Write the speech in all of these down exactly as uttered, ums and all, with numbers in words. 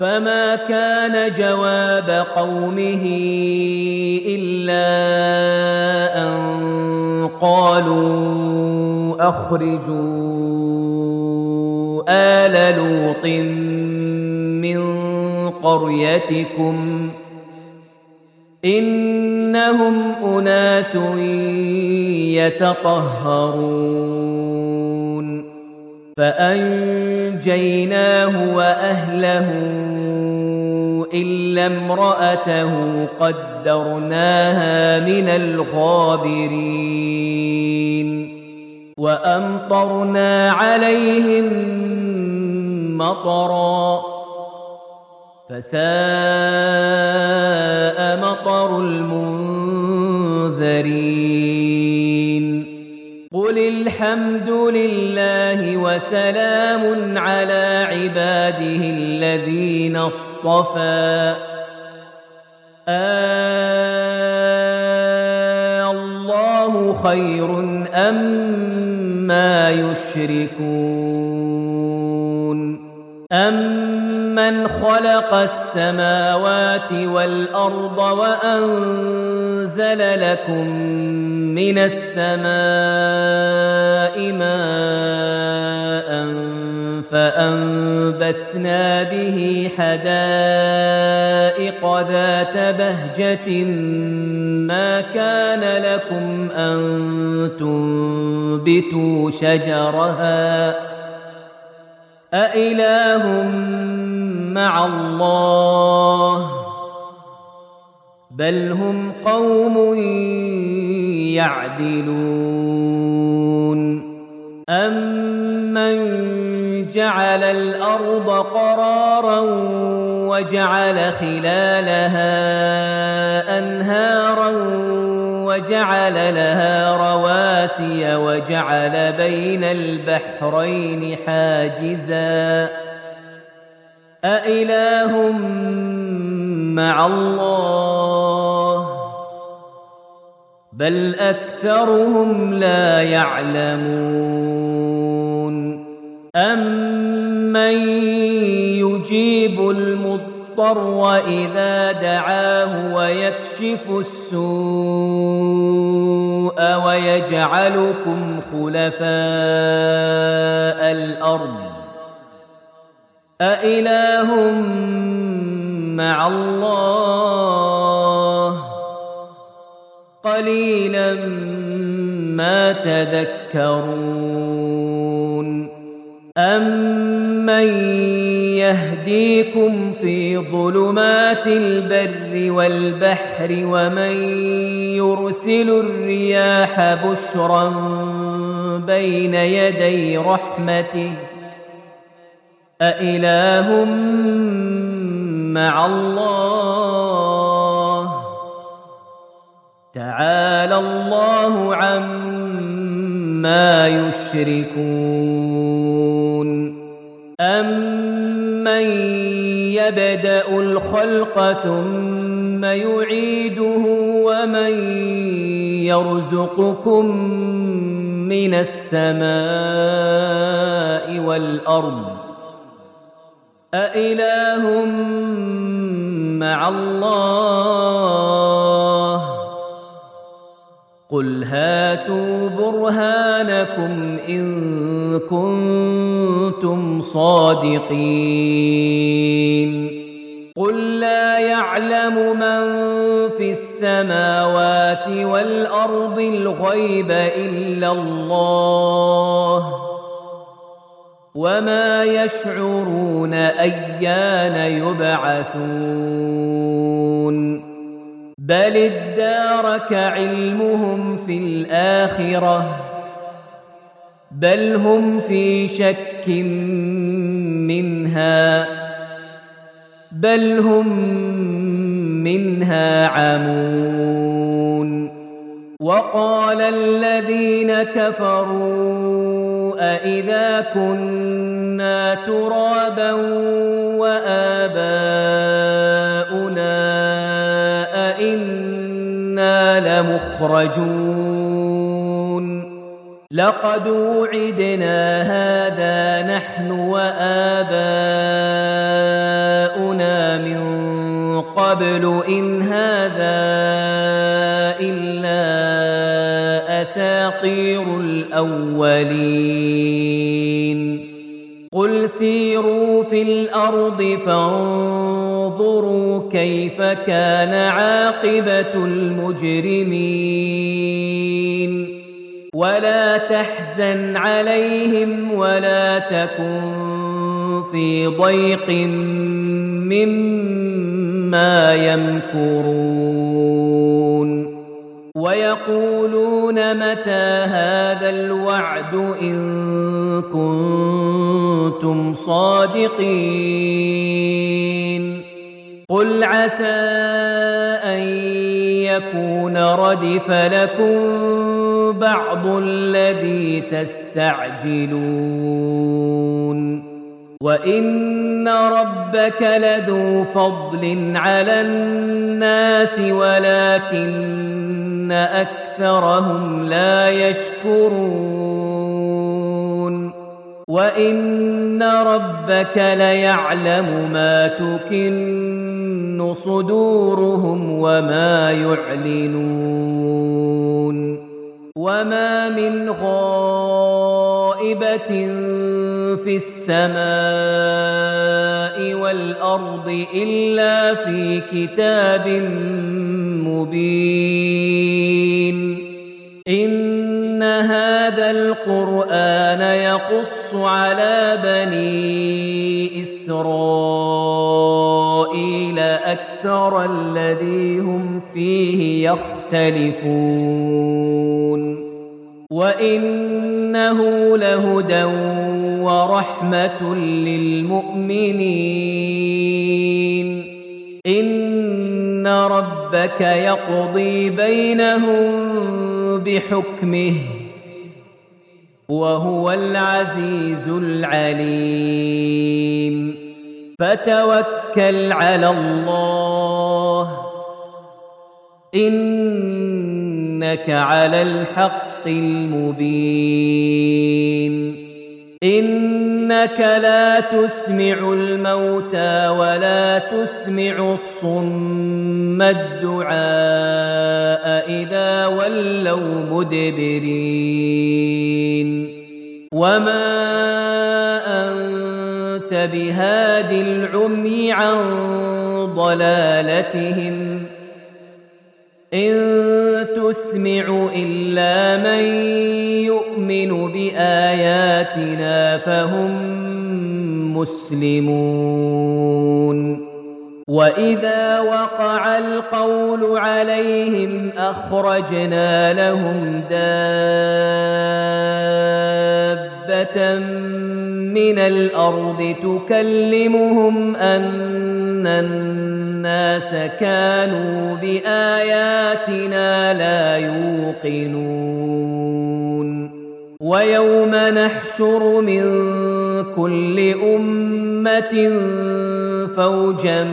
فما كان جواب قومه إلا أن قالوا أخرجوا آل لوط من قريتكم إنهم أناس يتطهرون فأنجيناه وأهله إلا امرأته قدرناها من الغابرين وأمطرنا عليهم مطرا فساء مطر المنذرين قل الحمد لله وسلام على عباده الذين اصطفى الله خير أما يشركون أمن خلق السماوات والأرض وأنزل لكم من السماء ماء فأنبتنا به حدائق ذات بهجة ما كان لكم أن تنبتوا شجرها أإله مع الله بل هم قوم يعدلون أمن جعل الأرض قرارا وجعل خلالها أنهارا وجعل لها رواسي وجعل بين البحرين حاجزا أإله مع الله بل أكثرهم لا يعلمون أمن يجيب المضطر إذا دعاه ويكشف السوء ويجعلكم خلفاء الأرض أإله مع الله قليلا ما تذكرون أمن يهديكم في ظلمات البر والبحر ومن يرسل الرياح بشرا بين يدي رحمته أإله مع الله تعالى الله عما يشركون أمن يبدأ الخلق ثم يعيده ومن يرزقكم من السماء والأرض أإله مع الله قل هاتوا برهانكم إن كنتم صادقين قل لا يعلم من في السماوات والأرض الغيب إلا الله وما يشعرون أيان يبعثون بل ادارك علمهم في الآخرة بل هم في شك منها بل هم منها عمون وقال الذين كفروا أإذا كنا ترابا وآباؤنا أئنا لمخرجون لقد وعدنا هذا نحن وآباؤنا آباؤنا من قبل إن هذا إلا أساطير الأولين قل سيروا في الأرض فانظروا كيف كان عاقبة المجرمين ولا تحزن عليهم ولا تكن في ضيق مما يمكرون ويقولون متى هذا الوعد إن كنتم صادقين قل عسى أن يكون ردف لكم بعض الذي تستعجلون وإن ربك لذو فضل على الناس ولكن أكثرهم لا يشكرون وإن ربك ليعلم ما تكن صدورهم وما يعلنون وما من غائبة في السماء والأرض إلا في كتاب مبين إن هذا القرآن يقص على بني إسرائيل أكثر الذي هم فيه يختلفون وإنه لهدى ورحمة للمؤمنين إن ربك يقضي بينهم بحكمه وهو العزيز العليم فتوكل على الله إنك على الحق المبين إنك لا تسمع الموتى ولا تسمع الصم الدعاء إذا ولوا مدبرين وما أنت بهاد العمي عن ضلالتهم إن تسمع إلا من يؤمن بآياتنا فهم مسلمون وإذا وقع القول عليهم أخرجنا لهم دابة من الأرض تكلمهم أن الناس كانوا بآياتنا لا يوقنون ويوم نحشر من كل أمة فوجا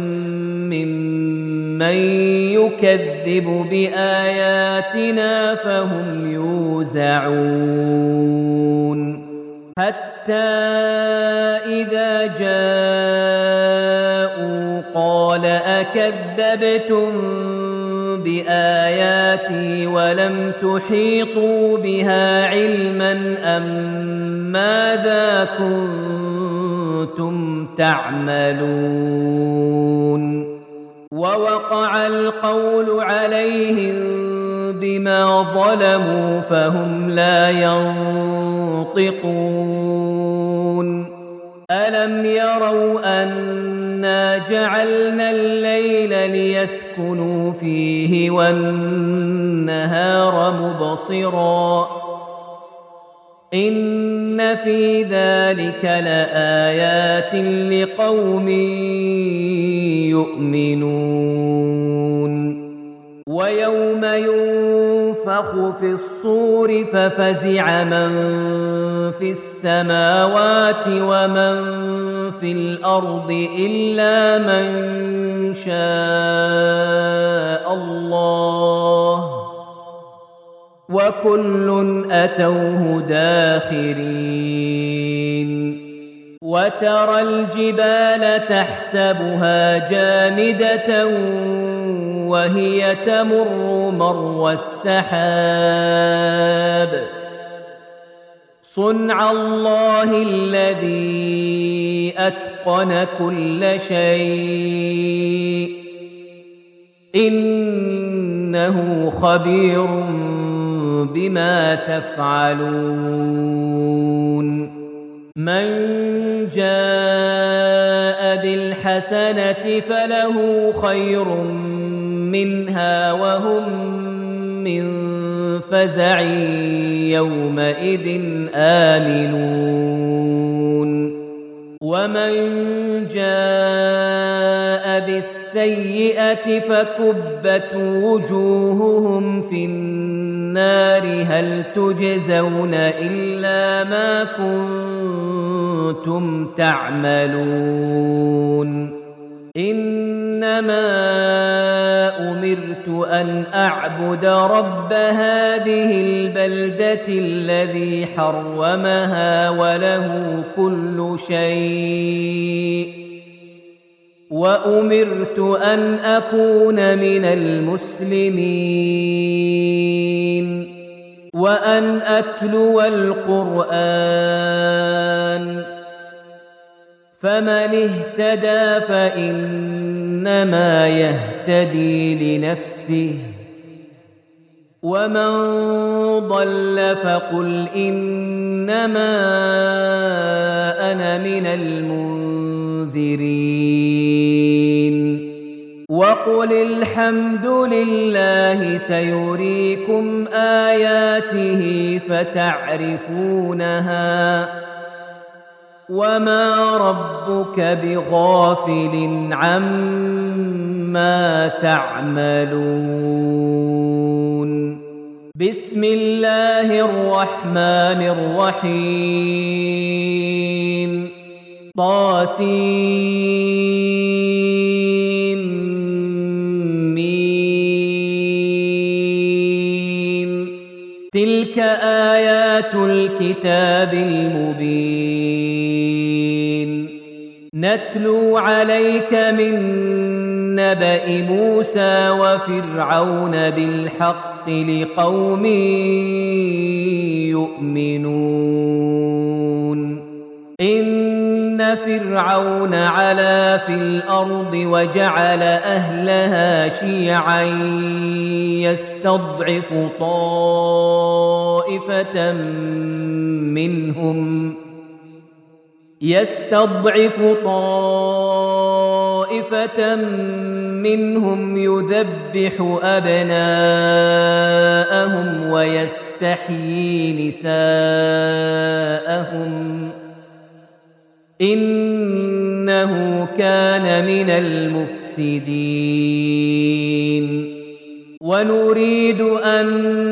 ممن يكذب بآياتنا فهم يوزعون حتى إذا جاءوا قال أكذبتم بآياتي ولم تحيطوا بها علما أم ماذا كنتم تعملون ووقع القول عليهم بما ظلموا فهم لا ينطقون ألم يروا أنا جعلنا الليل ليسكنوا فيه والنهار مبصرا إن في ذلك لآيات لقوم يؤمنون ويوم ينفخ في الصور ففزع من في السماوات ومن في الأرض إلا من شاء الله وكل أتوه داخرين وترى الجبال تحسبها جامدة وهي تمر مر السحاب صنع الله الذي أتقن كل شيء إنه خبير بما تفعلون من جاء بالحسنة فله خير منها وهم من فزع يومئذ آمنون ومن جاء بالسيئة فكبت وجوههم في النار هل تجزون إلا ما كنتم تعملون إنما أمرت أن أعبد رب هذه البلدة الذي حرمها وله كل شيء وأمرت أن أكون من المسلمين وأن أتلو القرآن فمن اهتدى فإنما يهتدي لنفسه ومن ضل فقل إنما أنا من المنذرين وقل الحمد لله سيريكم آياته فتعرفونها وما ربك بغافل عما تعملون بسم الله الرحمن الرحيم طاسيم ميم تلك آيات الكتاب المبين نتلو عليك من نبأ موسى وفرعون بالحق لقوم يؤمنون إن فرعون علا في الأرض وجعل أهلها شيعا يستضعف طائفة منهم يستضعف طائفة منهم يذبح أبناءهم ويستحيي نساءهم إنه كان من المفسدين ونريد أن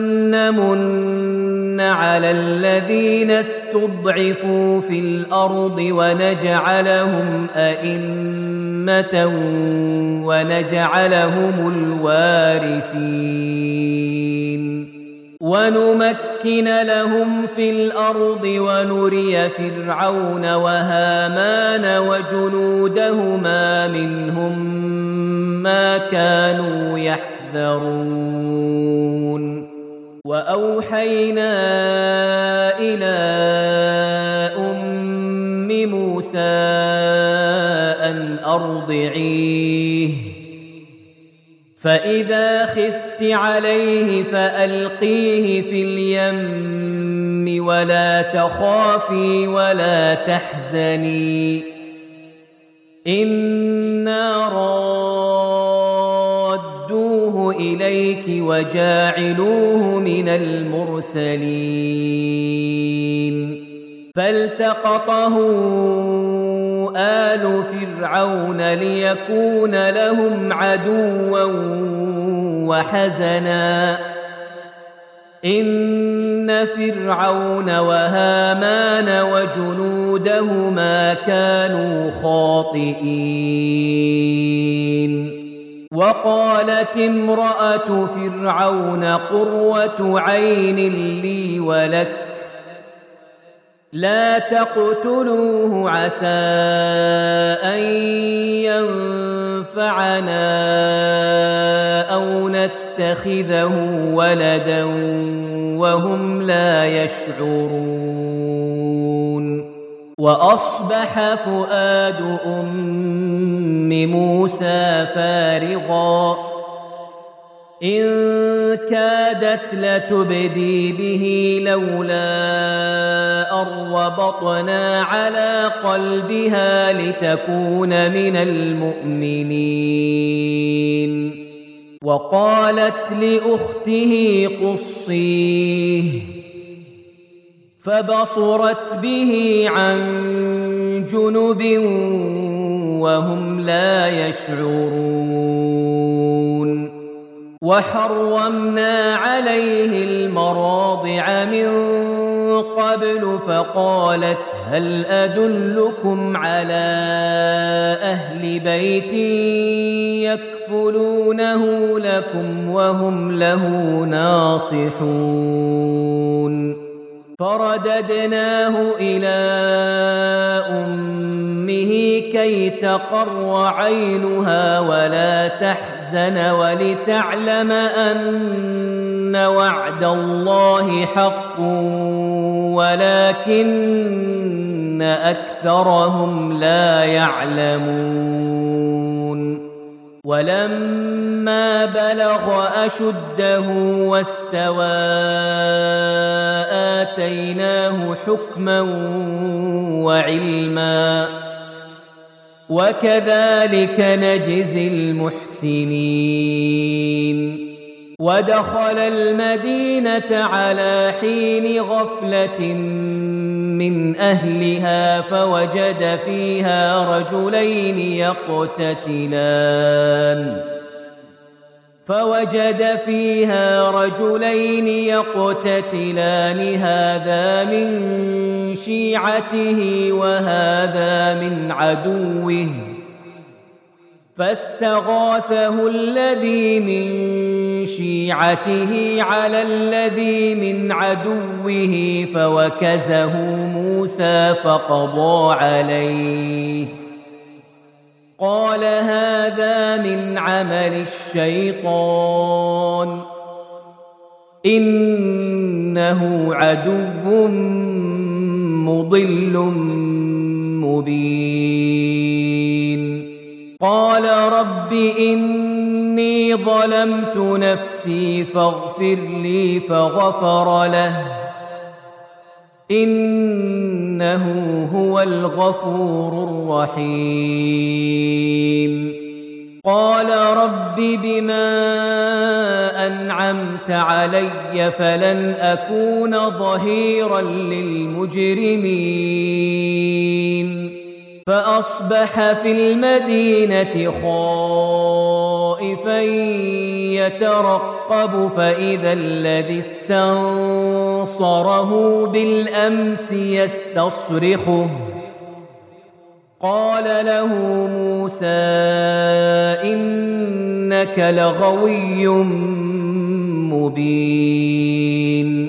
نمن على الذين استضعفوا في الأرض ونجعلهم أئمة ونجعلهم الوارثين ونمكن لهم في الأرض ونري فرعون وهامان وجنودهما منهم ما كانوا يحذرون وأوحينا إلى أم موسى أن أرضعيه فإذا خفت عليه فألقيه في اليم ولا تخافي ولا تحزني إنا رادوه إليك وجاعلوه من المرسلين فالتقطه آل فرعون ليكون لهم عدوا وحزنا إن فرعون وهامان وجنودهما كانوا خاطئين وقالت امرأة فرعون قرة عين لي ولك لا تقتلوه عسى أن ينفعنا أو نتخذه ولدا وهم لا يشعرون وأصبح فؤاد أم موسى فارغا إن كادت لتبدي به لولا أن ربطنا على قلبها لتكون من المؤمنين وقالت لأخته قصيه فبصرت به عن جنب وهم لا يشعرون وحرمنا عليه المراضع من قبل فقالت هل أدلكم على أهل بيت يكفلونه لكم وهم له ناصحون فرددناه إلى أمه كي تقر عينها ولا تحزن ولتعلم أن وعد الله حق ولكن أكثرهم لا يعلمون ولما بلغ أشده واستوى آتيناه حكما وعلما وكذلك نجزي المحسنين ودخل المدينة على حين غفلة من أهلها فوجد فيها رجلين يقتتلان فوجد فيها رجلين يقتتلان هذا من شيعته وهذا من عدوه فاستغاثه الذي من شيعته على الذي من عدوه فوكزه موسى فقضى عليه قال هذا من عمل الشيطان إنه عدو مضل مبين قال رب إني ظلمت نفسي فاغفر لي فغفر له إنه هو الغفور الرحيم قال رب بما أنعمت علي فلن أكون ظهيرا للمجرمين فأصبح في المدينة خائفا يترقب فإذا الذي استنصره بالأمس يستصرخه قال له موسى إنك لغوي مبين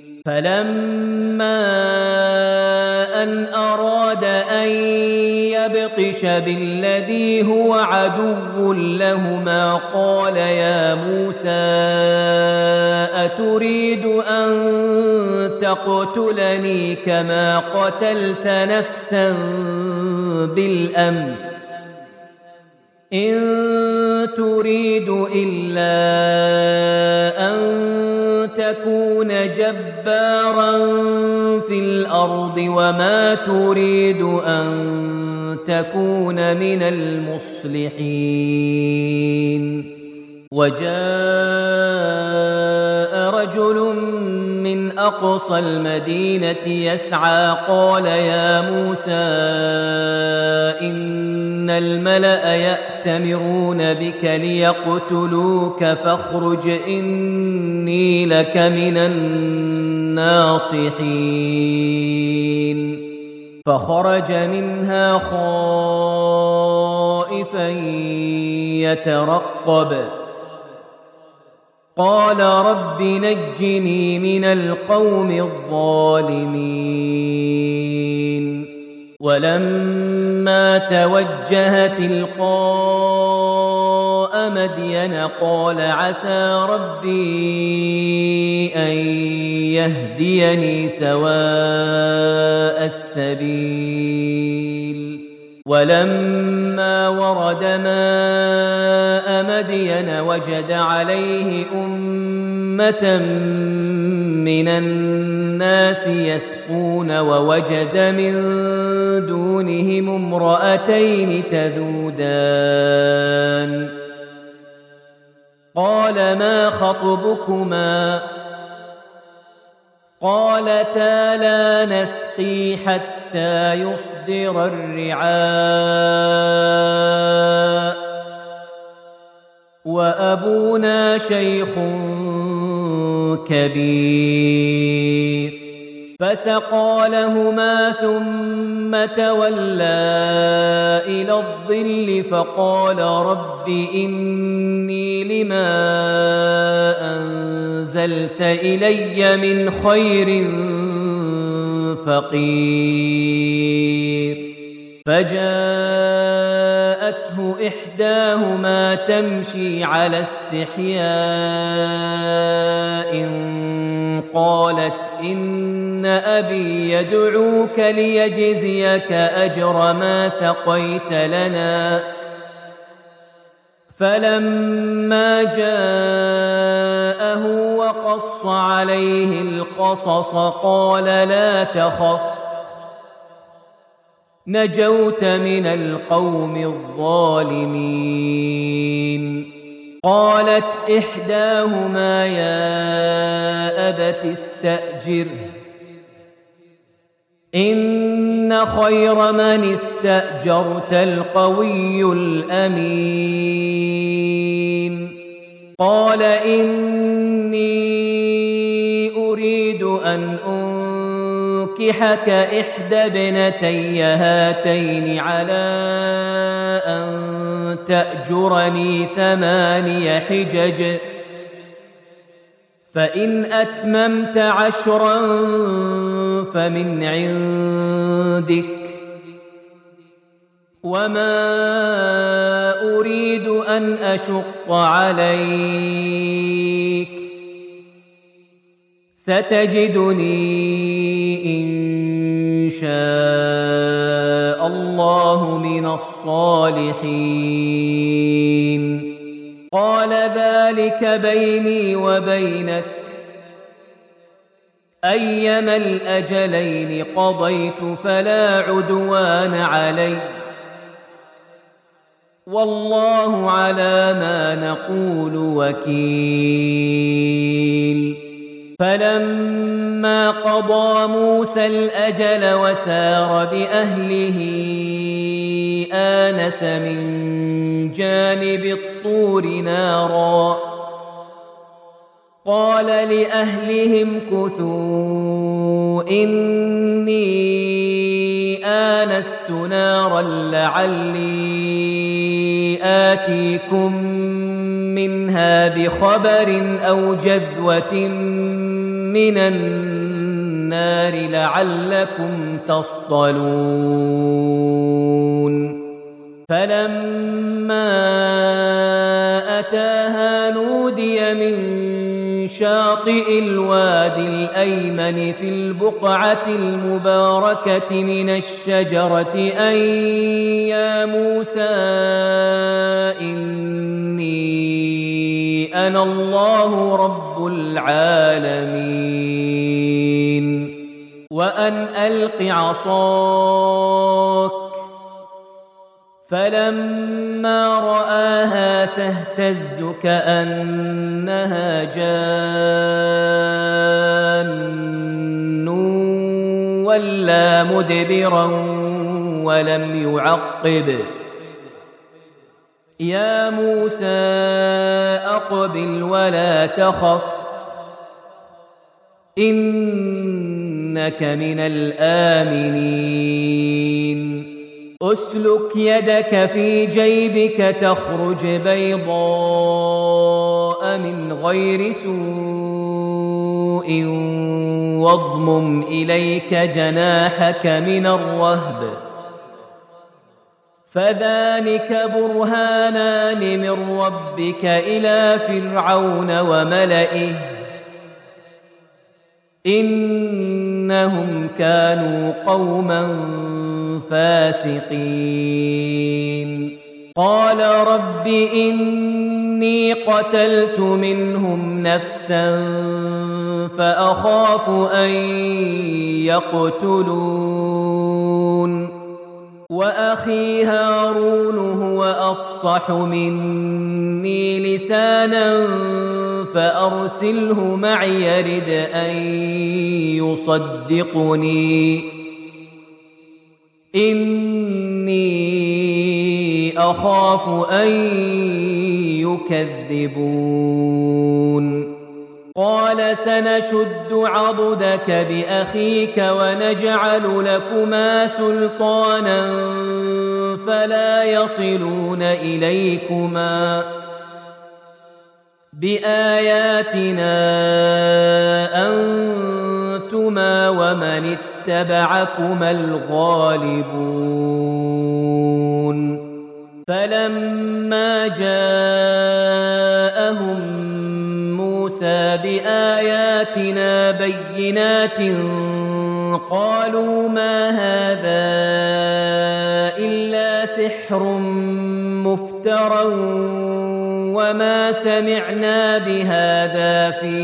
فلما أن أراد أن يبطش بالذي هو عدو لهما قال يا موسى أتريد أن تقتلني كما قتلت نفسا بالأمس إن تريد إلا أن تكون جبارا في الأرض وما تريد أن تكون من المصلحين وجاء رجل من أقصى المدينة يسعى قال يا موسى إن الملأ يأتمرون بك ليقتلوك فاخرج إني لك من الناصحين فخرج منها خائفا يترقب قال رب نجني من القوم الظالمين ولما توجه تلقاء مدين قال عسى ربي أن يهديني سواء السبيل ولما ورد ماء مدين وجد عليه أمة من الناس يسقون ووجد من دونهم امرأتين تذودان قال ما خطبكما قالتا لا نسقي حتى يصدر الرعاء وأبونا شيخ كبير فسقى لهما ثم تولى إلى الظل فقال رب إني لما أنزلت إلي من خير فقير فجاءته إحداهما تمشي على استحياء قالت إن أبي يدعوك ليجزيك أجر ما سقيت لنا فلما جاءه وقص عليه القصص قال لا تخف نجوت من القوم الظالمين قالت إحداهما يا أبت استأجره إن خير من استأجرت القوي الأمين قال إني أريد أن أنكحك إحدى ابنتي هاتين على أن تأجرني ثماني حجج فإن أتممت عشرا فمن عندك وما أريد أن أشق عليك ستجدني إن شاء الله من الصالحين قال ذلك بيني وبينك أيما الأجلين قضيت فلا عدوان علي والله على ما نقول وكيل فلما قضى موسى الأجل وسار بأهله آنس من جانب الطور نارا قال لأهلهم كثوا إني آنست نارا لعلي آتيكم منها بخبر أو جذوة من النار لعلكم تصطلون فلما أتاها نودي من شاطئ الوادي الأيمن في البقعة المباركة من الشجرة أن يا موسى إني أنا الله رب العالمين وأن ألق عصاك فلما رآها تهتز كأنها جان ولا مدبرا ولم يعقب يا موسى أقبل ولا تخف إنك من الآمنين أسلك يدك في جيبك تخرج بيضاء من غير سوء واضمم إليك جناحك من الرهب فذلك برهانان من ربك إلى فرعون وملئه إنهم كانوا قوما فاسقين قال رب إني قتلت منهم نفسا فأخاف أن يقتلون وأخي هارون هو أفصح مني لسانا فأرسله معي يرد أن يصدقني إني أخاف أن يكذبون قال سنشد عضدك بأخيك ونجعل لكما سلطانا فلا يصلون إليكما بآياتنا أنتما ومن اتبعكما الغالبون فلما جاءهم موسى بآياتنا بينات قالوا ما هذا إلا سحر مفترى وما سمعنا بهذا في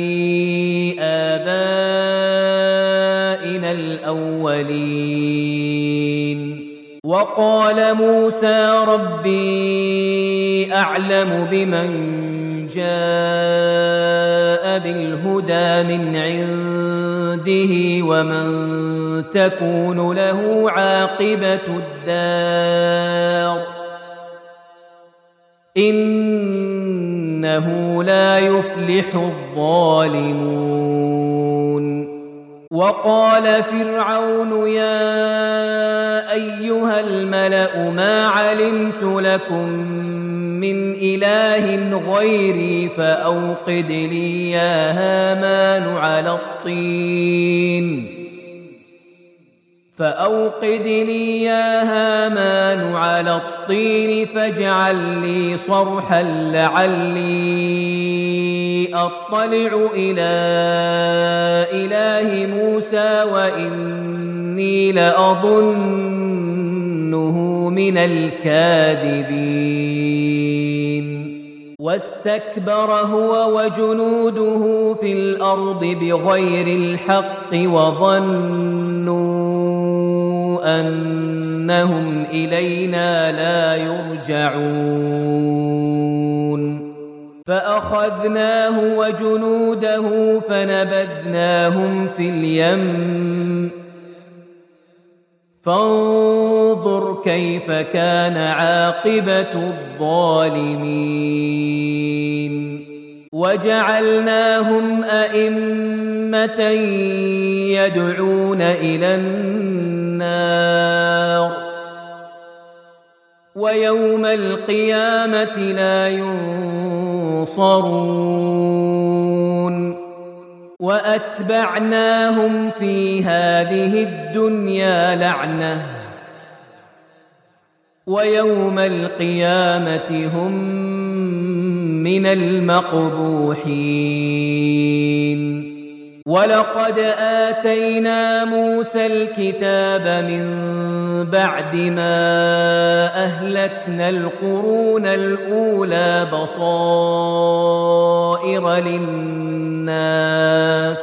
آبائنا الأولين وقال موسى ربي أعلم بمن جاء بالهدى من عنده ومن تكون له عاقبة الدار إنه لا يفلح الظالمون وقال فرعون يا أيها الملأ ما علمت لكم من إله غيري فأوقد لي يا هامان على الطين فأوقد لي يا هامان على الطين فاجعل لي صرحا لعلي أطلع إلى إله موسى وإني لأظنه من الكاذبين واستكبر هو وجنوده في الأرض بغير الحق وظنوا أنهم إلينا لا يرجعون فأخذناه وجنوده فنبذناهم في اليم فانظر كيف كان عاقبة الظالمين وجعلناهم أئمة يدعون إلى النار ويوم القيامة لا ينصرون وأتبعناهم في هذه الدنيا لعنة ويوم القيامة هم من المقبوحين ولقد آتينا موسى الكتاب من بعد ما أهلكنا القرون الأولى بصائر للناس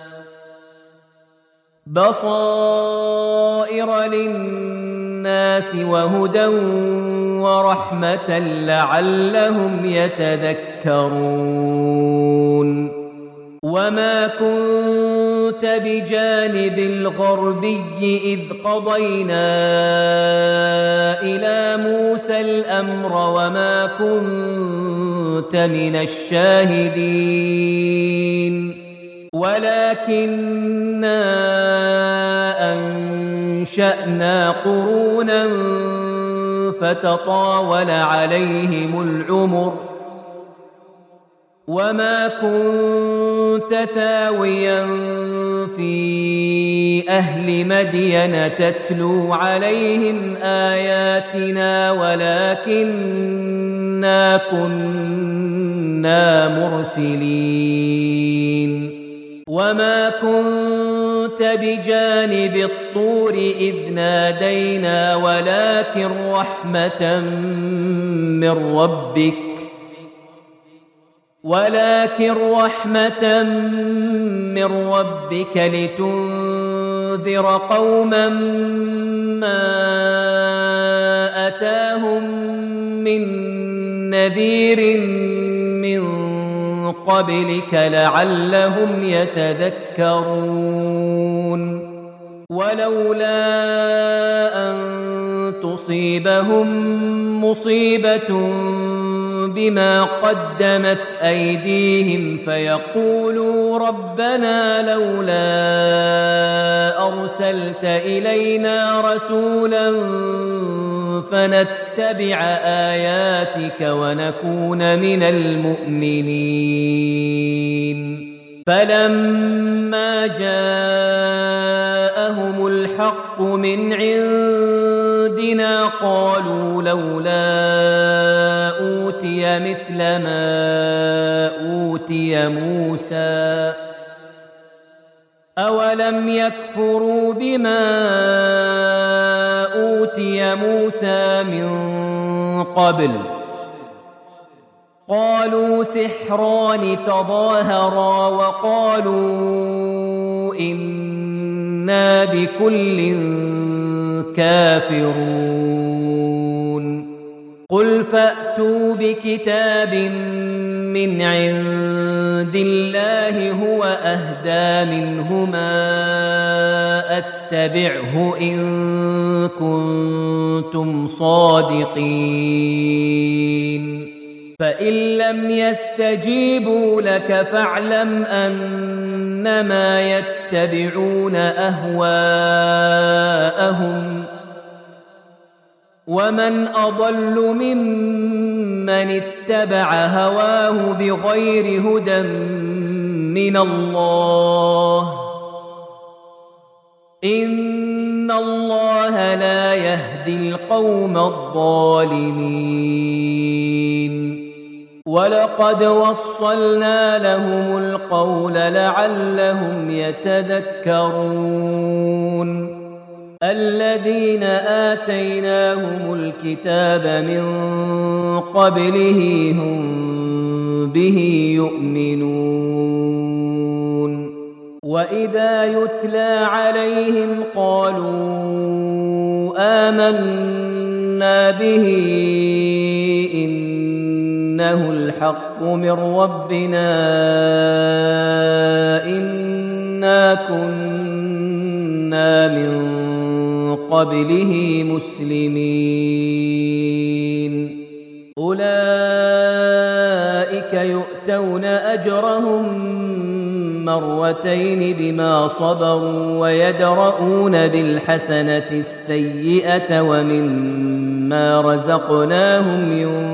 بصائر للناس وهدى ورحمة لعلهم يتذكرون وما كنت بجانب الغربي إذ قضينا إلى موسى الأمر وما كنت من الشاهدين ولكننا أنزلنا أنشأنا قرونا فتطاول عليهم العمر وما كنت ثاويا في أهل مدين تتلو عليهم آياتنا ولكننا كنا مرسلين وما كنت بجانب الطور إذ نادينا ولكن رحمة من ربك ولكن رحمة من ربك لتنذر قوما ما أتاهم من نذير من قبلك لعلهم يتذكرون ولولا أن تصيبهم مصيبة بما قدمت أيديهم فيقولوا ربنا لولا أرسلت إلينا رسولا فنتبع آياتك ونكون من المؤمنين فلما جاءهم الحق من عندنا قالوا لولا أوتي مثل ما أوتي موسى أولم يكفروا بما أوتي موسى من قبل قالوا سحران تظاهرا وقالوا إنا بكل كافرون قل فأتوا بكتاب من عند الله هو أهدى منهما أتبعه إن كنتم صادقين فإن لم يستجيبوا لك فاعلم أنما يتبعون أهواءهم ومن أضل ممن اتبع هواه بغير هدى من الله إن الله لا يهدي القوم الظالمين ولقد وصلنا لهم القول لعلهم يتذكرون الذين آتيناهم الكتاب من قبله هم به يؤمنون وإذا يتلى عليهم قالوا آمنا به إنه الحق من ربنا إنا كنا من قبله مسلمين أولئك يؤتون أجرهم مرتين بما صبروا ويدرؤون بالحسنة السيئة ومما رزقناهم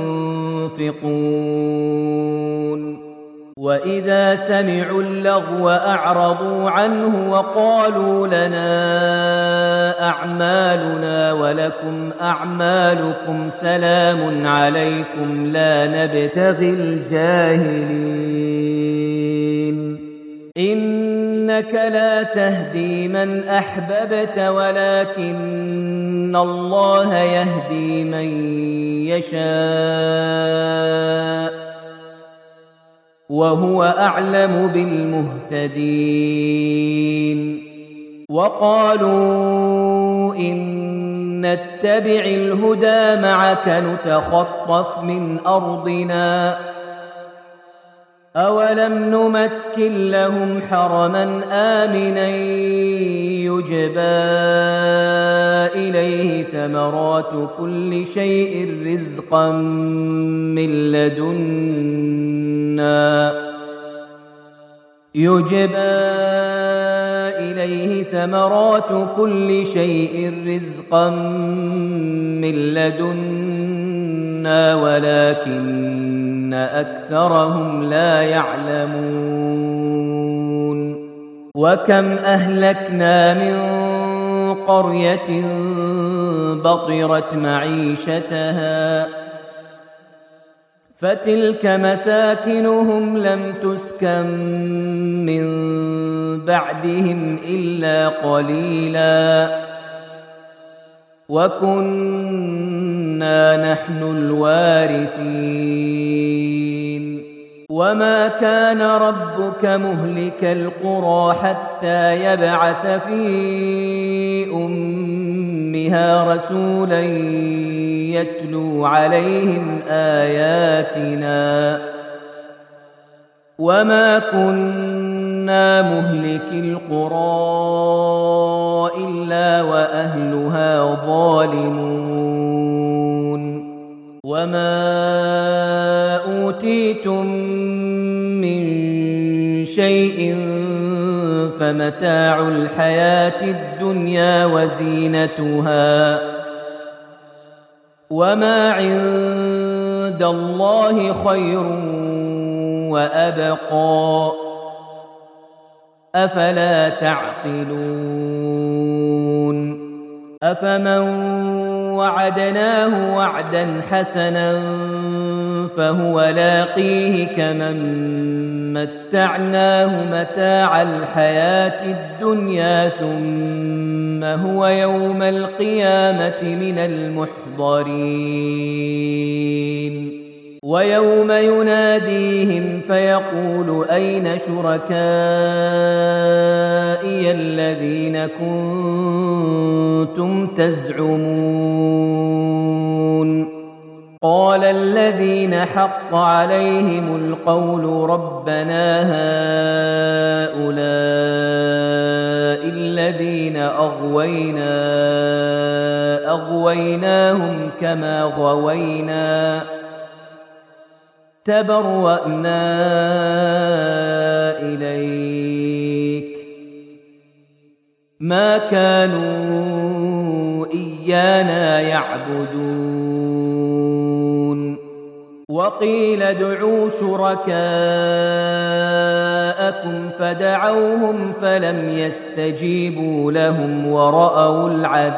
ينفقون وإذا سمعوا اللغو أعرضوا عنه وقالوا لنا أعمالنا ولكم أعمالكم سلام عليكم لا نبتغي الجاهلين إنك لا تهدي من أحببت ولكن الله يهدي من يشاء وهو أعلم بالمهتدين وقالوا إن نتبع الهدى معك نتخطف من أرضنا أولم نمكن لهم حرما آمنا يجبى إليه ثمرات كل شيء رزقا من لدنا يجبى إليه ثمرات كل شيء رزقا من لدنا ولكن أكثرهم لا يعلمون وكم أهلكنا من قرية بطرت معيشتها فتلك مساكنهم لم تسكن من بعدهم إلا قليلا وكنا نحن الوارثين وما كان ربك مهلك القرى حتى يبعث في أمها رسولا يتلو عليهم آياتنا وما كنا مهلك القرى إلا وأهلها ظالمون وما أوتيتم من شيء فمتاع الحياة الدنيا وزينتها وما عند الله خير وأبقى أفلا تعقلون أفمن وعدناه وعدا حسنا فهو لاقيه كمن متعناه متاع الحياة الدنيا ثم هو يوم القيامة من المحضرين ويوم يناديهم فيقول أين شركائي الذين كنتم تزعمون قال الذين حق عليهم القول ربنا هؤلاء الذين أغوينا أغويناهم كما غوينا تبرأنا إليك ما كانوا إيانا يعبدون وقيل ادعوا شركاءكم فدعوهم فلم يستجيبوا لهم ورأوا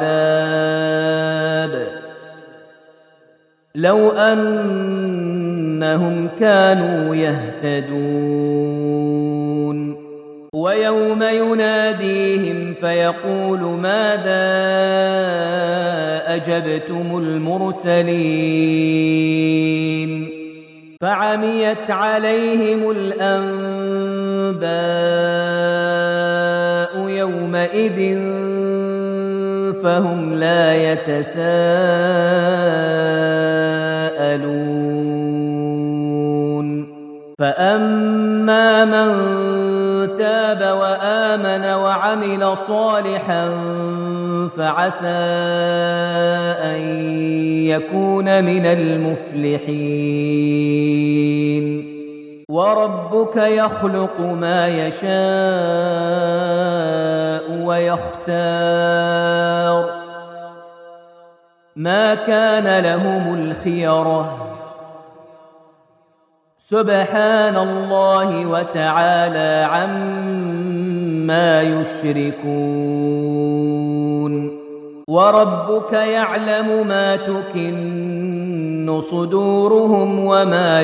العذاب لو أنهم كانوا يهتدون ويوم يناديهم فيقول ماذا أجبتم المرسلين فعميت عليهم الأنباء يومئذ فهم لا يتساءلون فأما من تاب وآمن وعمل صالحا فعسى أن يكون من المفلحين وربك يخلق ما يشاء ويختار ما كان لهم الخيرة سبحان الله وتعالى عما يشركون وربك يعلم ما تكن صدورهم وما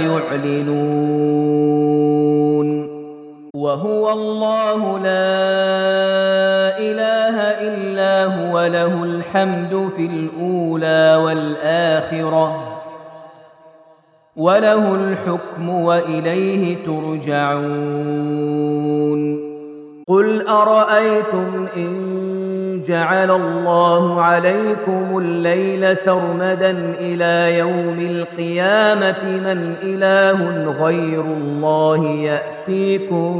يعلنون وهو الله لا إله إلا هو له الحمد في الأولى والآخرة وله الحكم وإليه ترجعون قل أرأيتم إن جعل الله عليكم الليل سرمدا إلى يوم القيامة من إله غير الله يأتيكم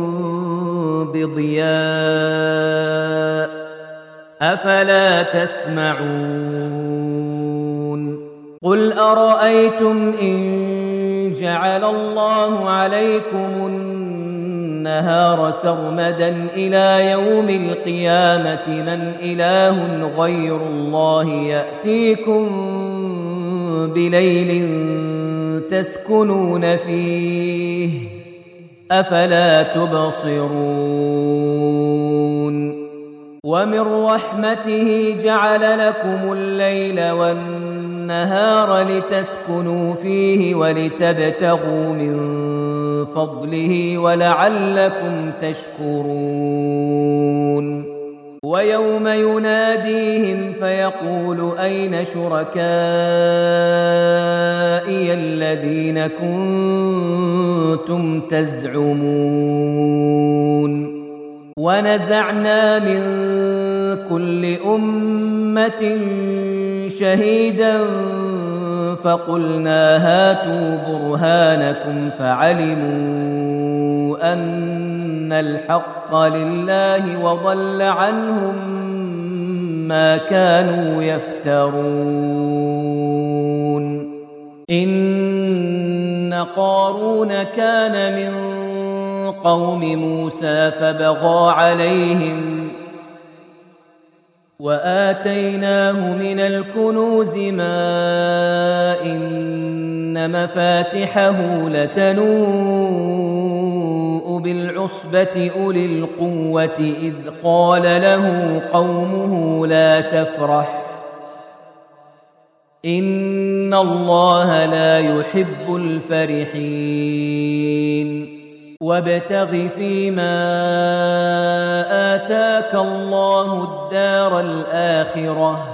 بضياء أفلا تسمعون قل أرأيتم إن جعل الله عليكم النهار النهار سرمدا إلى يوم القيامة من إله غير الله يأتيكم بليل تسكنون فيه أفلا تبصرون ومن رحمته جعل لكم الليل والنهار لتسكنوا فيه ولتبتغوا من فضله ولعلكم تشكرون ويوم يناديهم فيقول أين شركائي الذين كنتم تزعمون ونزعنا من كل أمة شهيدا فقلنا هاتوا برهانكم فعلموا أن الحق لله وضل عنهم ما كانوا يفترون إن قارون كان من قوم موسى فبغى عليهم وآتيناه من الكنوز ما إن مفاتحه لتنوء بالعصبة أولي القوة إذ قال له قومه لا تفرح إن الله لا يحب الفرحين وابتغ فيما آتاك الله الدار الآخرة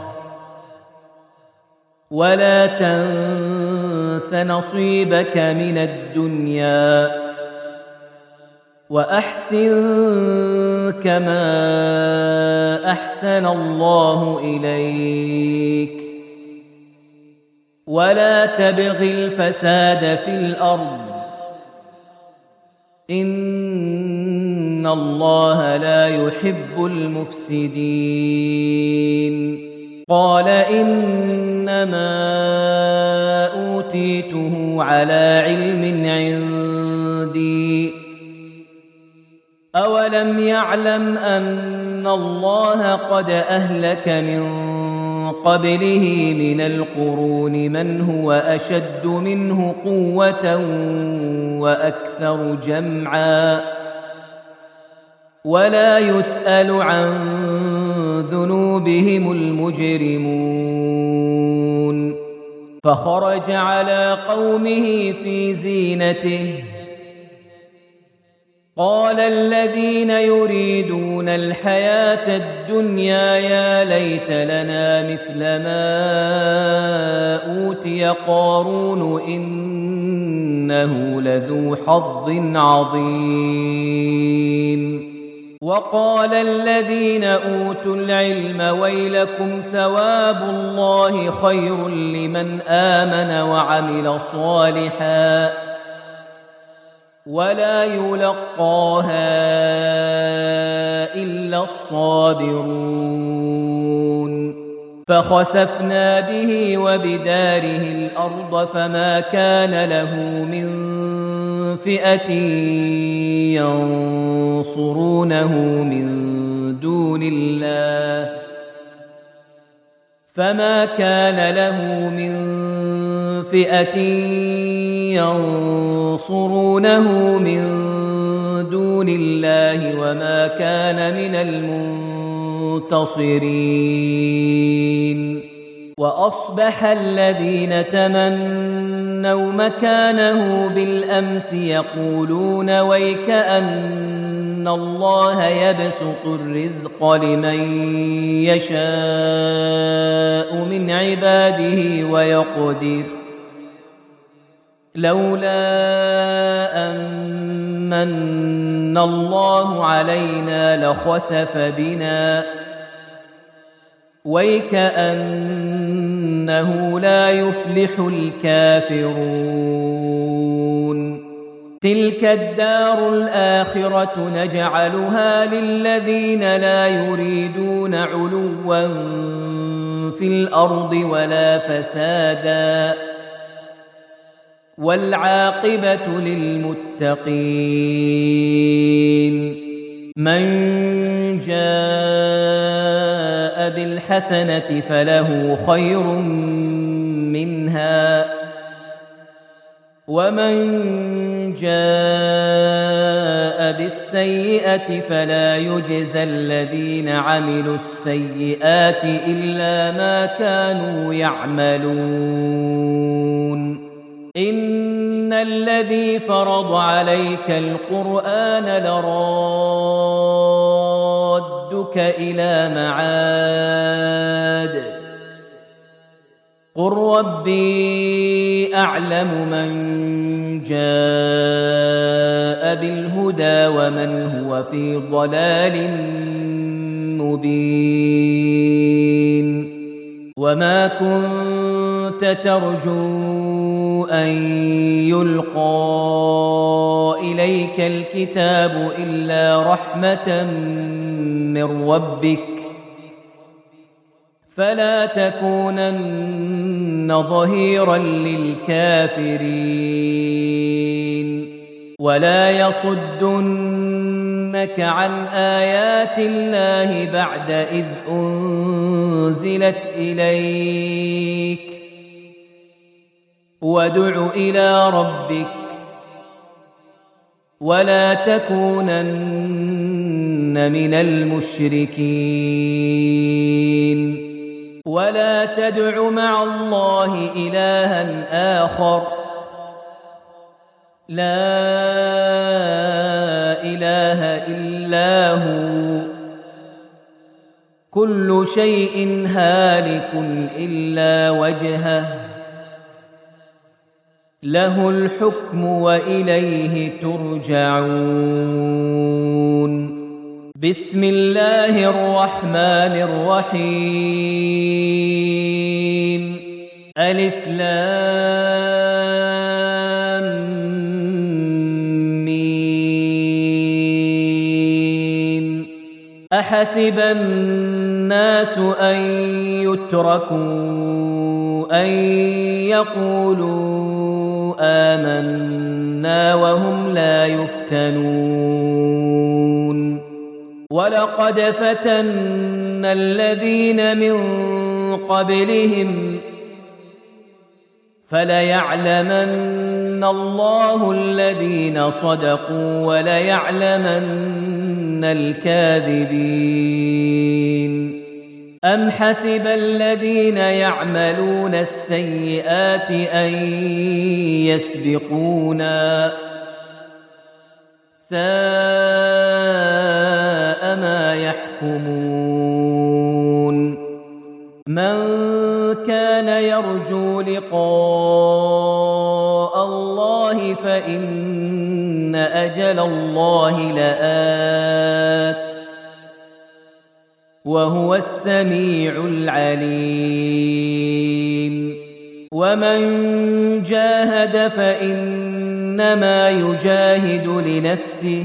ولا تنس نصيبك من الدنيا وأحسن كما أحسن الله إليك ولا تبغ الفساد في الأرض إن الله لا يحب المفسدين قال إنما أوتيته على علم عندي أولم يعلم أن الله قد أهلك من قبله من القرون من هو أشد منه قوة وأكثر جمعا ولا يسأل عن ذنوبهم المجرمون فخرج على قومه في زينته قال الذين يريدون الحياة الدنيا يا ليت لنا مثل ما أوتي قارون إنه لذو حظ عظيم وقال الذين أوتوا العلم ويلكم ثواب الله خير لمن آمن وعمل صالحا ولا يلقاها إلا الصابرون فخسفنا به وبداره الأرض فما كان له من فئة ينصرونه من دون الله فما كان له من فئة ينصرونه من دون الله وما كان من المنتصرين وأصبح الذين تمنوا مكانه بالأمس يقولون ويكأن الله يبسط الرزق لمن يشاء من عباده ويقدر لولا أن الله علينا لخسف بنا ويكأنه لا يفلح الكافرون تلك الدار الآخرة نجعلها للذين لا يريدون علوا في الأرض ولا فسادا والعاقبة للمتقين. من جاء بالحسنة فله خير منها ومن جاء بالسيئة فلا يجزى الذين عملوا السيئات إلا ما كانوا يعملون. إن الذي فرض عليك القرآن لرادك إلى معاد قل ربي أعلم من جاء بالهدى ومن هو في ضلال مبين. وما كنت ترجو أن يلقى إليك الكتاب إلا رحمة من ربك فلا تكونن ظهيرا للكافرين. ولا يصدنك عن آيات الله بعد إذ أنزلت إليك وادع إلى ربك ولا تكونن من المشركين. ولا تدع مع الله إلها آخر لا إله إلا هو كل شيء هالك إلا وجهه له الحكم وإليه ترجعون. بسم الله الرحمن الرحيم. ألف لام ميم. أحسب الناس أن يتركوا أن يقولوا آمنا وهم لا يفتنون. ولقد فتنا الذين من قبلهم فليعلمن الله الذين صدقوا وليعلمن الكاذبين. أم حسب الذين يعملون السيئات أن يسبقونا ساء ما يحكمون. من كان يرجو لقاء الله فإن أجل الله لآت وهو السميع العليم. ومن جاهد فإنما يجاهد لنفسه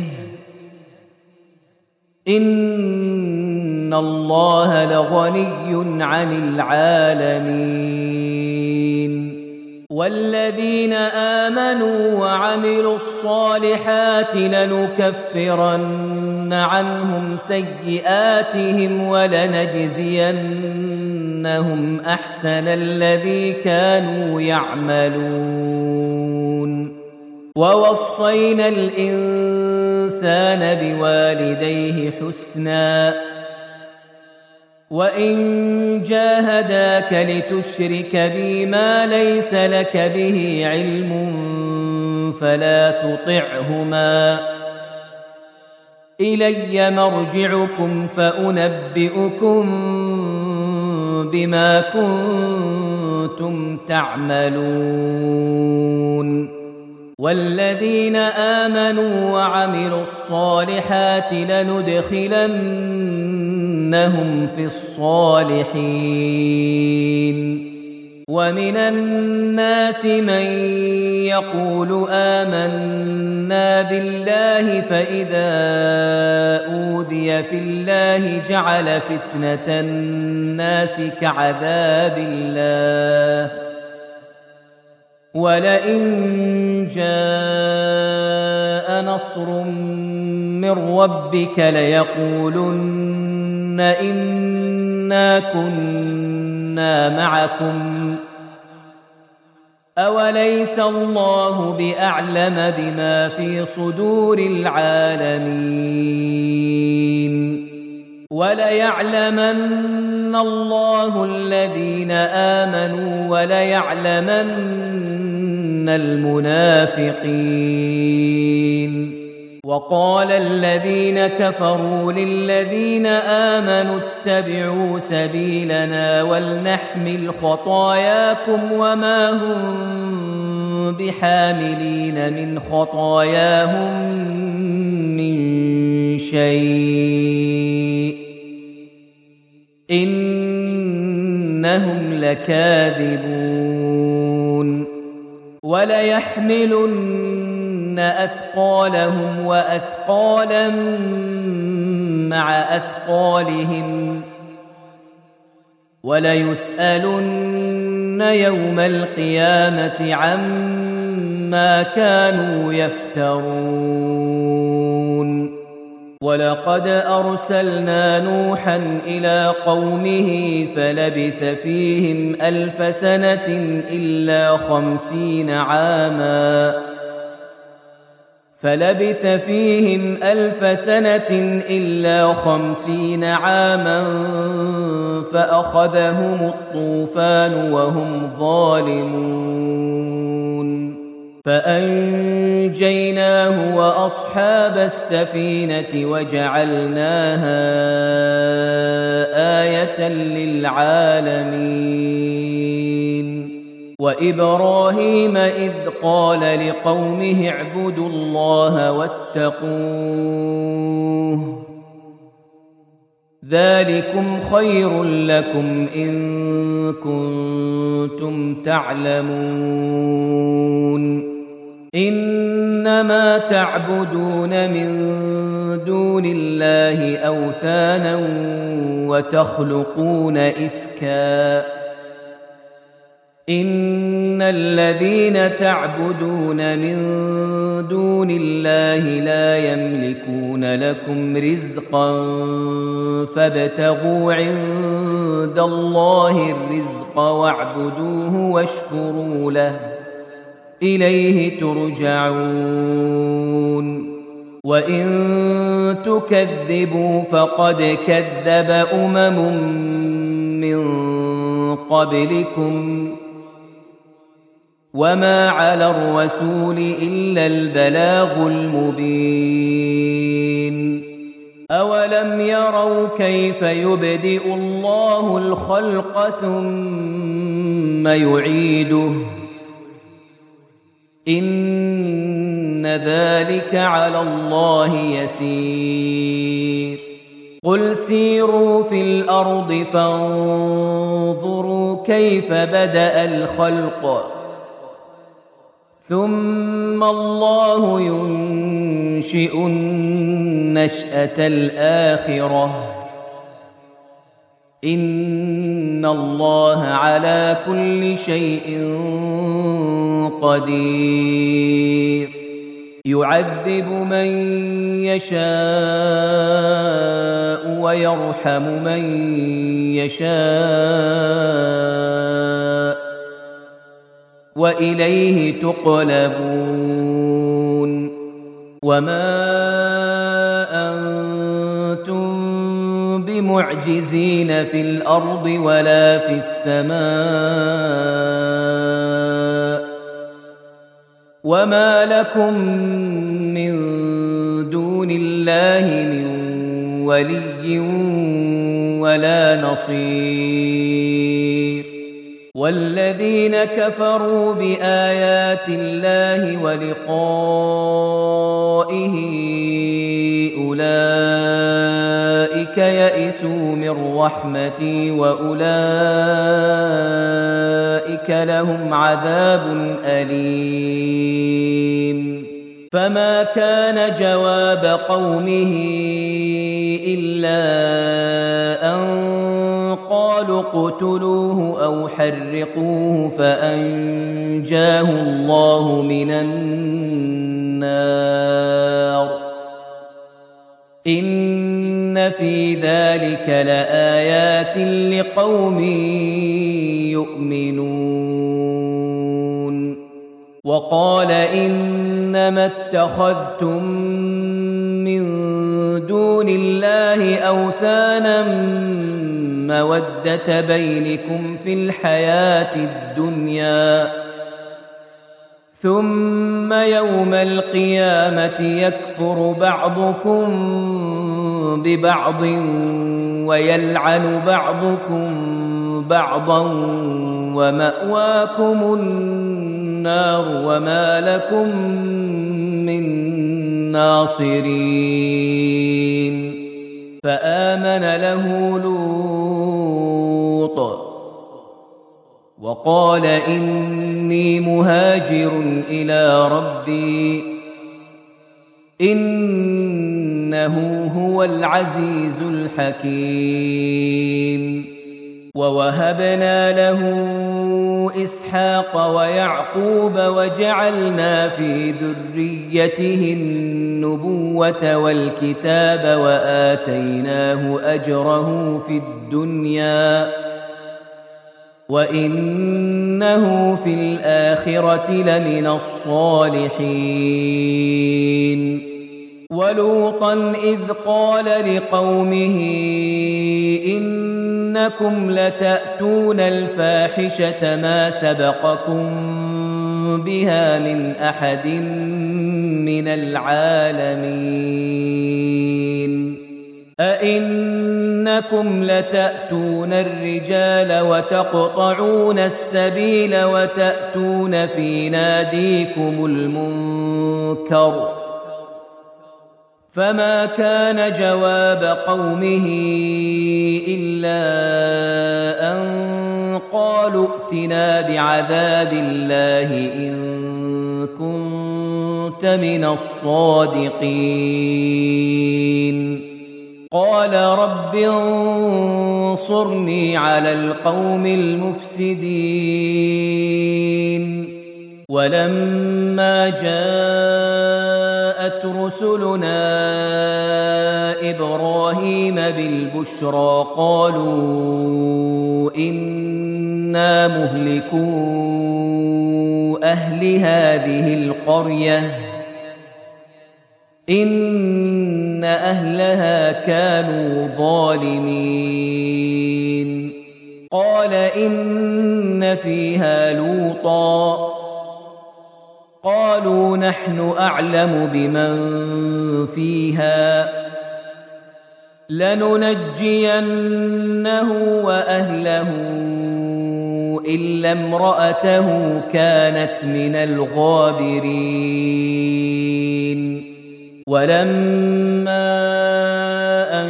إن الله لغني عن العالمين. والذين آمنوا وعملوا الصالحات لنكفرن عنهم سيئاتهم ولنجزينهم أحسن الذي كانوا يعملون. ووصينا الإنسان بوالديه حسنا وإن جاهداك لتشرك بي ما ليس لك به علم فلا تطعهما إلي مرجعكم فأنبئكم بما كنتم تعملون. والذين آمنوا وعملوا الصالحات لندخلنهم في الصالحين. ومن الناس من يقول آمنا بالله فإذا أوذي في الله جعل فتنة الناس كعذاب الله ولئن جاء نصر من ربك ليقولن إنا كنا معكم أوليس الله بأعلم بما في صدور العالمين وليعلمن الله الذين آمنوا وليعلمن المنافقين وقال الذين كفروا للذين آمنوا اتبعوا سبيلنا ولنحمل خطاياكم وما هم بحاملين من خطاياهم من شيء إنهم لكاذبون وليحملن أثقالهم وأثقالا مع أثقالهم وليسألن يوم القيامة عما كانوا يفترون ولقد أرسلنا نوحا إلى قومه فلبث فيهم ألف سنة إلا خمسين عاما فلبث فيهم ألف سنة إلا خمسين عاما فأخذهم الطوفان وهم ظالمون فأنجيناه وأصحاب السفينة وجعلناها آية للعالمين وإبراهيم إذ قال لقومه اعبدوا الله واتقوه ذلكم خير لكم إن كنتم تعلمون إنما تعبدون من دون الله أوثانا وتخلقون إفكا إن الذين تعبدون من دون الله لا يملكون لكم رزقا فابتغوا عند الله الرزق واعبدوه واشكروا له إليه ترجعون وإن تكذبوا فقد كذب أمم من قبلكم وما على الرسول إلا البلاغ المبين أولم يروا كيف يبدئ الله الخلق ثم يعيده إن ذلك على الله يسير قل سيروا في الأرض فانظروا كيف بدأ الخلق ثم الله ينشئ النشأة الآخرة إن الله على كل شيء قدير يعذب من يشاء ويرحم من يشاء وإليه تقلبون وما أنتم بمعجزين في الأرض ولا في السماء وما لكم من دون الله من ولي ولا نصير والذين كفروا بآيات الله ولقائه أولئك يئسوا من رحمتي وأولئك لهم عذاب أليم فما كان جواب قومه إلا أن قالوا اقتلوه أو حرقوه فأنجيناه فأنجاه الله من النار إن في ذلك لآيات لقوم يؤمنون وقال إنما اتخذتم من دون الله أوثانا مودة بينكم في الحياة الدنيا ثم يوم القيامة يكفر بعضكم ببعض ويلعن بعضكم بعضا ومأواكم النار وما لكم من ناصرين فآمن له لوط وقال إني مهاجر إلى ربي إنه هو العزيز الحكيم ووهبنا له إسحاق ويعقوب وجعلنا في ذريته النبوة والكتاب وآتيناه أجره في الدنيا وإنه في الآخرة لمن الصالحين ولوطا إذ قال لقومه إنكم لتأتون الفاحشة ما سبقكم بها من أحد من العالمين أئنكم لتأتون الرجال وتقطعون السبيل وتأتون في ناديكم المنكر فما كان جواب قومه إلا أن قالوا ائتنا بعذاب الله إن كنت من الصادقين قال رب انصرني على القوم المفسدين ولما جاءت رسلنا إبراهيم بالبشرى قالوا إنا مهلكو أهل هذه القرية إن أهلها كانوا ظالمين قال إن فيها لوطا قالوا نحن أعلم بمن فيها لننجينه وأهله إلا امرأته كانت من الغابرين ولما أن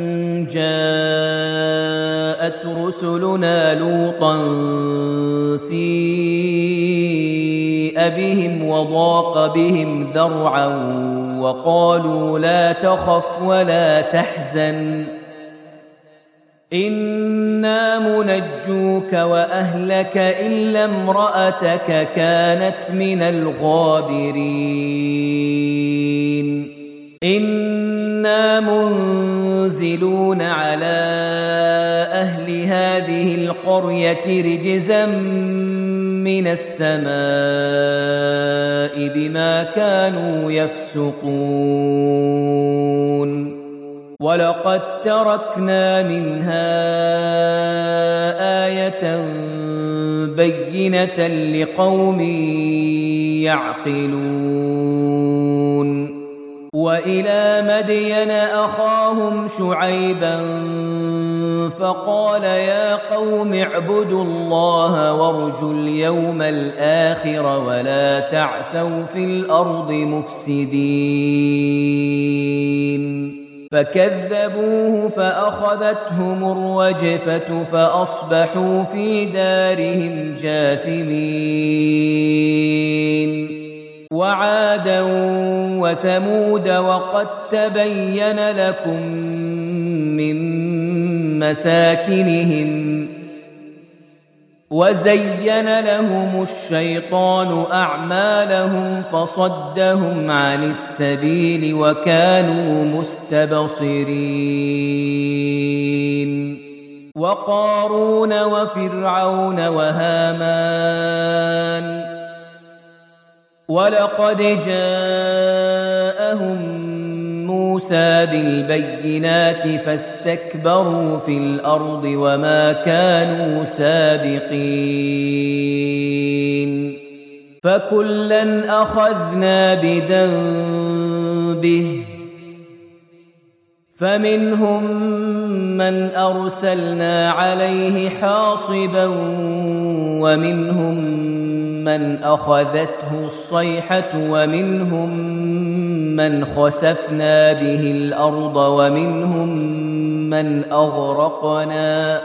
جاءت رسلنا لوطا سيء بهم وضاق بهم ذرعا وقالوا لا تخف ولا تحزن إنا منجوك وأهلك إلا امرأتك كانت من الغابرين إنا منزلون على أهل هذه القرية رجزا من السماء بما كانوا يفسقون ولقد تركنا منها آية بينة لقوم يعقلون وإلى مدين أخاهم شعيبا فقال يا قوم اعبدوا الله وارجوا اليوم الآخر ولا تعثوا في الأرض مفسدين فكذبوه فأخذتهم الرجفة فأصبحوا في دارهم جاثمين وعادا وثمود وقد تبين لكم من مساكنهم وزين لهم الشيطان أعمالهم فصدهم عن السبيل وكانوا مستبصرين وقارون وفرعون وهامان ولقد جاءهم موسى بالبينات فاستكبروا في الأرض وما كانوا سابقين فكلا أخذنا بذنبه فمنهم من أرسلنا عليه حاصبا ومنهم من أخذته الصيحة ومنهم من خسفنا به الأرض ومنهم من أغرقنا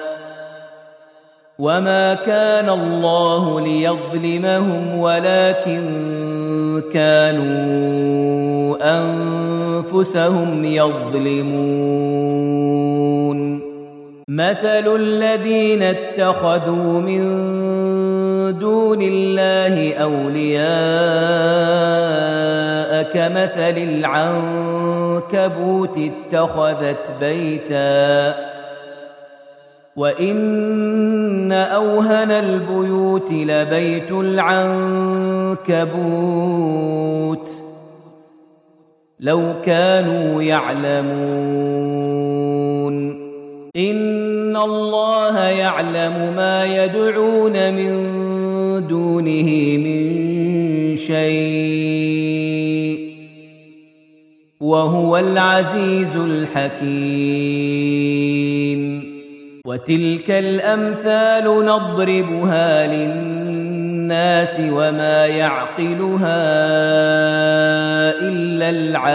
وما كان الله ليظلمهم ولكن كانوا أنفسهم يظلمون مثل الذين اتخذوا من دون الله أولياء كمثل العنكبوت اتخذت بيتا وإن أوهن البيوت لبيت العنكبوت لو كانوا يعلمون إن الله يعلم ما يدعون من دونه من شيء وهو العزيز الحكيم وتلك الأمثال نضربها للناس وما يعقلها إلا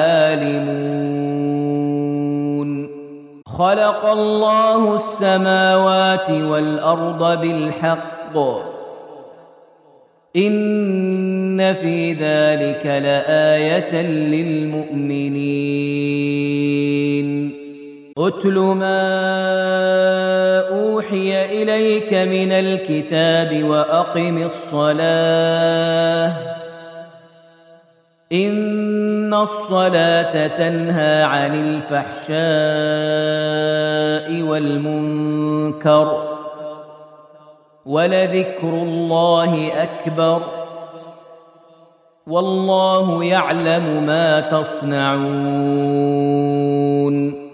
العالمون خلق الله السماوات والأرض بالحق إن في ذلك لآية للمؤمنين أتل ما أوحي إليك من الكتاب وأقم الصلاة إن الصلاة تنهى عن الفحشاء والمنكر ولذكر الله أكبر والله يعلم ما تصنعون